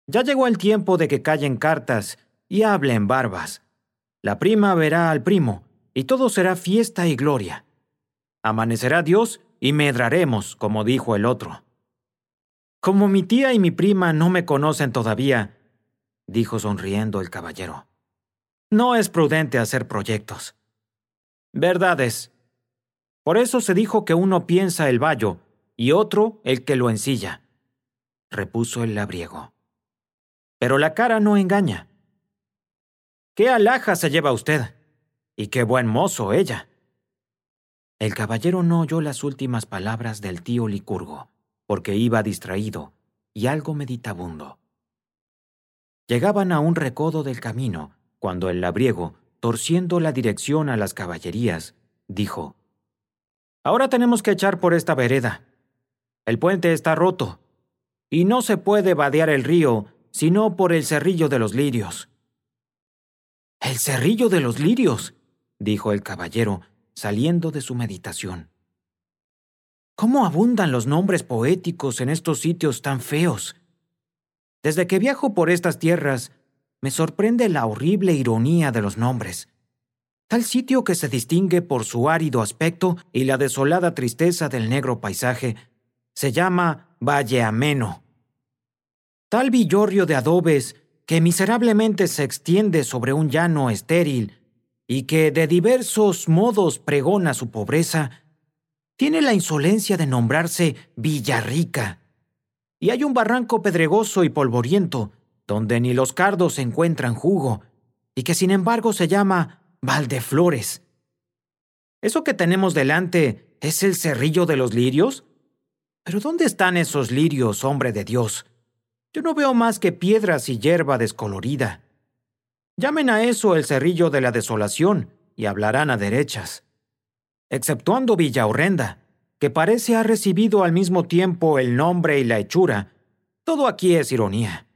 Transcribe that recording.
Ya llegó el tiempo de que callen cartas y hablen barbas. La prima verá al primo, y todo será fiesta y gloria. Amanecerá Dios y medraremos, como dijo el otro. Como mi tía y mi prima no me conocen todavía, dijo sonriendo el caballero, no es prudente hacer proyectos. Verdad es. Por eso se dijo que uno piensa el bayo y otro el que lo ensilla, repuso el labriego. Pero la cara no engaña. ¿Qué alhaja se lleva usted? Y qué buen mozo ella. El caballero no oyó las últimas palabras del tío Licurgo, porque iba distraído y algo meditabundo. Llegaban a un recodo del camino, cuando el labriego, torciendo la dirección a las caballerías, dijo: «Ahora tenemos que echar por esta vereda. El puente está roto, y no se puede vadear el río sino por el Cerrillo de los Lirios». «¿El Cerrillo de los Lirios?», dijo el caballero, saliendo de su meditación. «¿Cómo abundan los nombres poéticos en estos sitios tan feos? Desde que viajo por estas tierras, me sorprende la horrible ironía de los nombres. Tal sitio que se distingue por su árido aspecto y la desolada tristeza del negro paisaje se llama Valle Ameno. Tal villorrio de adobes que miserablemente se extiende sobre un llano estéril y que de diversos modos pregona su pobreza, tiene la insolencia de nombrarse Villarrica. Y hay un barranco pedregoso y polvoriento, donde ni los cardos encuentran jugo, y que sin embargo se llama Valdeflores. ¿Eso que tenemos delante es el Cerrillo de los Lirios? ¿Pero dónde están esos lirios, hombre de Dios? Yo no veo más que piedras y hierba descolorida. Llamen a eso el Cerrillo de la Desolación, y hablarán a derechas. Exceptuando Villahorrenda, que parece ha recibido al mismo tiempo el nombre y la hechura, todo aquí es ironía.